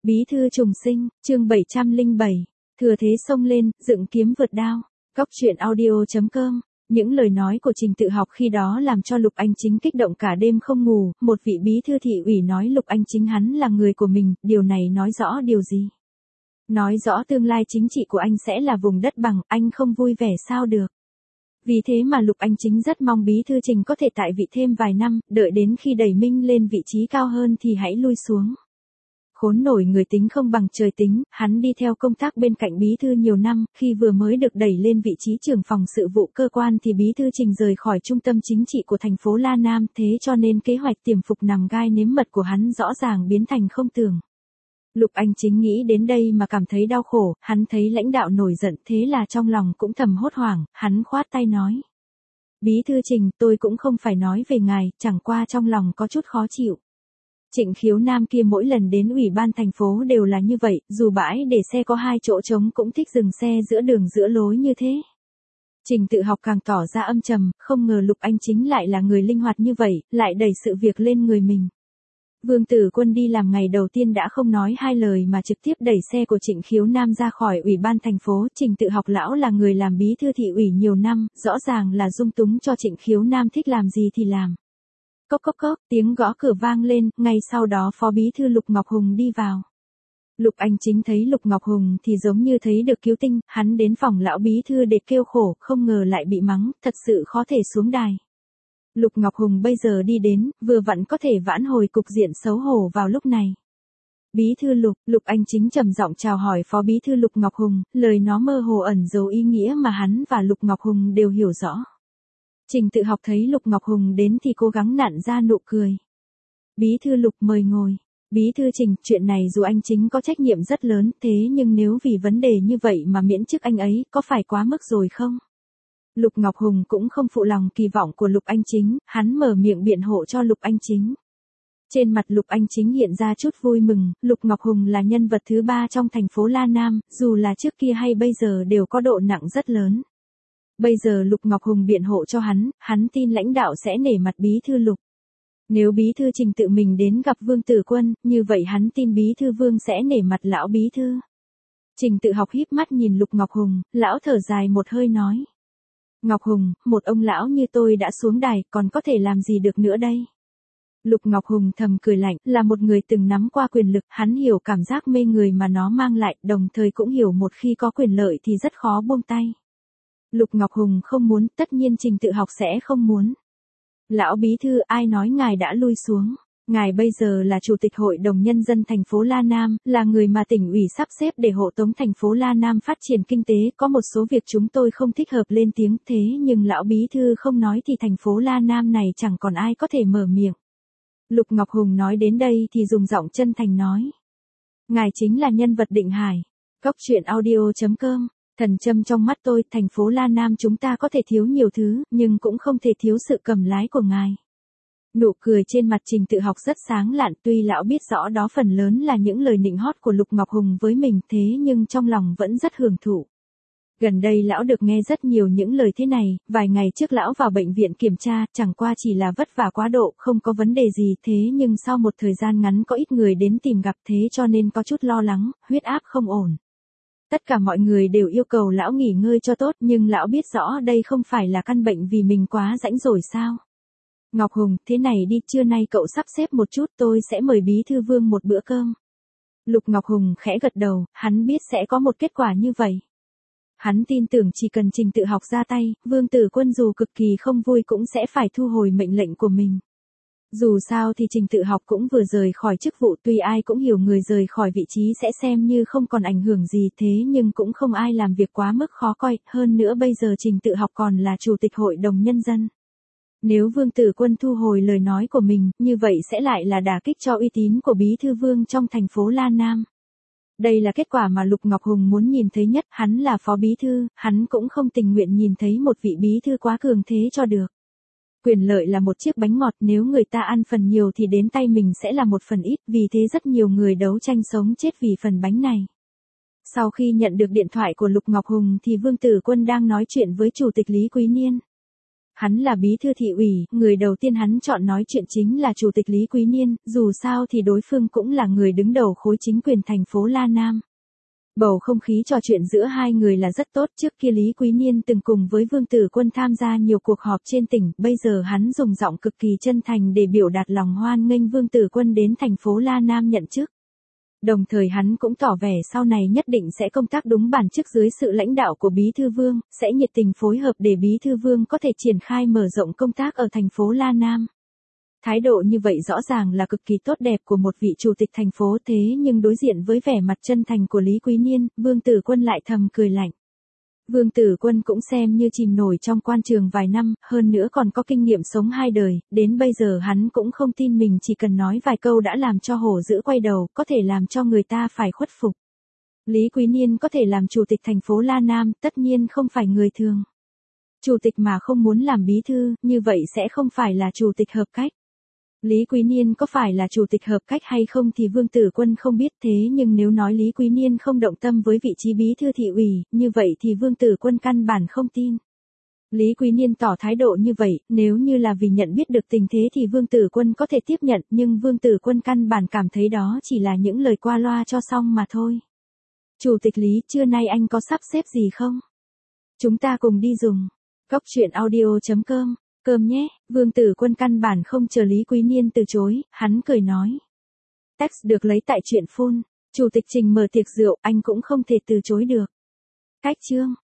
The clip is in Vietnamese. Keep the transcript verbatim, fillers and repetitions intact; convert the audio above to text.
Bí thư trùng sinh, chương bảy trăm lẻ bảy, thừa thế xông lên, dựng kiếm vượt đao. Góc truyện audio chấm com. Những lời nói của Trình Tự Học khi đó làm cho Lục Anh Chính kích động cả đêm không ngủ, một vị bí thư thị ủy nói Lục Anh Chính hắn là người của mình, điều này nói rõ điều gì? Nói rõ tương lai chính trị của anh sẽ là vùng đất bằng, anh không vui vẻ sao được. Vì thế mà Lục Anh Chính rất mong bí thư Trình có thể tại vị thêm vài năm, đợi đến khi đẩy Minh lên vị trí cao hơn thì hãy lui xuống. Khốn nổi người tính không bằng trời tính, hắn đi theo công tác bên cạnh bí thư nhiều năm, khi vừa mới được đẩy lên vị trí trưởng phòng sự vụ cơ quan thì bí thư Trình rời khỏi trung tâm chính trị của thành phố La Nam, thế cho nên kế hoạch tiềm phục nằm gai nếm mật của hắn rõ ràng biến thành không tưởng. Lục Anh Chính nghĩ đến đây mà cảm thấy đau khổ, hắn thấy lãnh đạo nổi giận thế là trong lòng cũng thầm hốt hoảng, hắn khoát tay nói. Bí thư Trình, tôi cũng không phải nói về ngài, chẳng qua trong lòng có chút khó chịu. Trịnh Khiếu Nam kia mỗi lần đến ủy ban thành phố đều là như vậy, dù bãi để xe có hai chỗ trống cũng thích dừng xe giữa đường giữa lối như thế. Trình Tự Học càng tỏ ra âm trầm, không ngờ Lục Anh Chính lại là người linh hoạt như vậy, lại đẩy sự việc lên người mình. Vương Tử Quân đi làm ngày đầu tiên đã không nói hai lời mà trực tiếp đẩy xe của Trịnh Khiếu Nam ra khỏi ủy ban thành phố. Trình Tự Học lão là người làm bí thư thị ủy nhiều năm, rõ ràng là dung túng cho Trịnh Khiếu Nam thích làm gì thì làm. Cốc cốc cốc, tiếng gõ cửa vang lên, ngay sau đó phó bí thư Lục Ngọc Hùng đi vào. Lục Anh Chính thấy Lục Ngọc Hùng thì giống như thấy được cứu tinh, hắn đến phòng lão bí thư để kêu khổ, không ngờ lại bị mắng, thật sự khó thể xuống đài. Lục Ngọc Hùng bây giờ đi đến, vừa vặn có thể vãn hồi cục diện xấu hổ vào lúc này. Bí thư Lục, Lục Anh Chính trầm giọng chào hỏi phó bí thư Lục Ngọc Hùng, lời nó mơ hồ ẩn dấu ý nghĩa mà hắn và Lục Ngọc Hùng đều hiểu rõ. Trình Tự Học thấy Lục Ngọc Hùng đến thì cố gắng nặn ra nụ cười. Bí thư Lục mời ngồi. Bí thư Trình, chuyện này dù anh Chính có trách nhiệm rất lớn, thế nhưng nếu vì vấn đề như vậy mà miễn chức anh ấy, có phải quá mức rồi không? Lục Ngọc Hùng cũng không phụ lòng kỳ vọng của Lục Anh Chính, hắn mở miệng biện hộ cho Lục Anh Chính. Trên mặt Lục Anh Chính hiện ra chút vui mừng, Lục Ngọc Hùng là nhân vật thứ ba trong thành phố La Nam, dù là trước kia hay bây giờ đều có độ nặng rất lớn. Bây giờ Lục Ngọc Hùng biện hộ cho hắn, hắn tin lãnh đạo sẽ nể mặt bí thư Lục. Nếu bí thư Trình tự mình đến gặp Vương Tử Quân, như vậy hắn tin bí thư Vương sẽ nể mặt lão bí thư. Trình Tự Học híp mắt nhìn Lục Ngọc Hùng, lão thở dài một hơi nói. Ngọc Hùng, một ông lão như tôi đã xuống đài, còn có thể làm gì được nữa đây? Lục Ngọc Hùng thầm cười lạnh, là một người từng nắm qua quyền lực, hắn hiểu cảm giác mê người mà nó mang lại, đồng thời cũng hiểu một khi có quyền lợi thì rất khó buông tay. Lục Ngọc Hùng không muốn, tất nhiên Trình Tự Học sẽ không muốn. Lão bí thư, ai nói ngài đã lui xuống? Ngài bây giờ là chủ tịch hội đồng nhân dân thành phố La Nam, là người mà tỉnh ủy sắp xếp để hộ tống thành phố La Nam phát triển kinh tế, có một số việc chúng tôi không thích hợp lên tiếng, thế nhưng lão bí thư không nói thì thành phố La Nam này chẳng còn ai có thể mở miệng. Lục Ngọc Hùng nói đến đây thì dùng giọng chân thành nói. Ngài chính là nhân vật định hải. Góc truyện audio chấm com. Thần châm trong mắt tôi, thành phố La Nam chúng ta có thể thiếu nhiều thứ, nhưng cũng không thể thiếu sự cầm lái của ngài. Nụ cười trên mặt Trình Tự Học rất sáng lạn, tuy lão biết rõ đó phần lớn là những lời nịnh hót của Lục Ngọc Hùng với mình, thế nhưng trong lòng vẫn rất hưởng thụ. Gần đây lão được nghe rất nhiều những lời thế này, vài ngày trước lão vào bệnh viện kiểm tra, chẳng qua chỉ là vất vả quá độ, không có vấn đề gì, thế nhưng sau một thời gian ngắn có ít người đến tìm gặp, thế cho nên có chút lo lắng, huyết áp không ổn. Tất cả mọi người đều yêu cầu lão nghỉ ngơi cho tốt, nhưng lão biết rõ đây không phải là căn bệnh vì mình quá rãnh rồi sao. Ngọc Hùng, thế này đi, trưa nay cậu sắp xếp một chút, tôi sẽ mời bí thư Vương một bữa cơm. Lục Ngọc Hùng khẽ gật đầu, hắn biết sẽ có một kết quả như vậy. Hắn tin tưởng chỉ cần Trình Tự Học ra tay, Vương Tử Quân dù cực kỳ không vui cũng sẽ phải thu hồi mệnh lệnh của mình. Dù sao thì Trình Tự Học cũng vừa rời khỏi chức vụ, tuy ai cũng hiểu người rời khỏi vị trí sẽ xem như không còn ảnh hưởng gì, thế nhưng cũng không ai làm việc quá mức khó coi, hơn nữa bây giờ Trình Tự Học còn là chủ tịch hội đồng nhân dân. Nếu Vương Tử Quân thu hồi lời nói của mình, như vậy sẽ lại là đả kích cho uy tín của bí thư Vương trong thành phố La Nam. Đây là kết quả mà Lục Ngọc Hùng muốn nhìn thấy nhất, hắn là phó bí thư, hắn cũng không tình nguyện nhìn thấy một vị bí thư quá cường thế cho được. Quyền lợi là một chiếc bánh ngọt, nếu người ta ăn phần nhiều thì đến tay mình sẽ là một phần ít, vì thế rất nhiều người đấu tranh sống chết vì phần bánh này. Sau khi nhận được điện thoại của Lục Ngọc Hùng thì Vương Tử Quân đang nói chuyện với Chủ tịch Lý Quý Niên. Hắn là bí thư thị ủy, người đầu tiên hắn chọn nói chuyện chính là Chủ tịch Lý Quý Niên, dù sao thì đối phương cũng là người đứng đầu khối chính quyền thành phố La Nam. Bầu không khí trò chuyện giữa hai người là rất tốt, trước kia Lý Quý Niên từng cùng với Vương Tử Quân tham gia nhiều cuộc họp trên tỉnh, bây giờ hắn dùng giọng cực kỳ chân thành để biểu đạt lòng hoan nghênh Vương Tử Quân đến thành phố La Nam nhận chức. Đồng thời hắn cũng tỏ vẻ sau này nhất định sẽ công tác đúng bản chức dưới sự lãnh đạo của Bí Thư Vương, sẽ nhiệt tình phối hợp để Bí Thư Vương có thể triển khai mở rộng công tác ở thành phố La Nam. Thái độ như vậy rõ ràng là cực kỳ tốt đẹp của một vị chủ tịch thành phố, thế nhưng đối diện với vẻ mặt chân thành của Lý Quý Niên, Vương Tử Quân lại thầm cười lạnh. Vương Tử Quân cũng xem như chìm nổi trong quan trường vài năm, hơn nữa còn có kinh nghiệm sống hai đời, đến bây giờ hắn cũng không tin mình chỉ cần nói vài câu đã làm cho hổ dữ quay đầu, có thể làm cho người ta phải khuất phục. Lý Quý Niên có thể làm chủ tịch thành phố La Nam, tất nhiên không phải người thường. Chủ tịch mà không muốn làm bí thư, như vậy sẽ không phải là chủ tịch hợp cách. Lý Quý Niên có phải là chủ tịch hợp cách hay không thì Vương Tử Quân không biết, thế nhưng nếu nói Lý Quý Niên không động tâm với vị trí bí thư thị ủy, như vậy thì Vương Tử Quân căn bản không tin. Lý Quý Niên tỏ thái độ như vậy, nếu như là vì nhận biết được tình thế thì Vương Tử Quân có thể tiếp nhận, nhưng Vương Tử Quân căn bản cảm thấy đó chỉ là những lời qua loa cho xong mà thôi. Chủ tịch Lý, trưa nay anh có sắp xếp gì không? Chúng ta cùng đi dùng. Góc truyện audio chấm com. Cơm nhé, Vương Tử Quân căn bản không chờ Lý Quý Niên từ chối, hắn cười nói. Text được lấy tại truyện phone, Chủ tịch Trình mở tiệc rượu, anh cũng không thể từ chối được. Cách chương.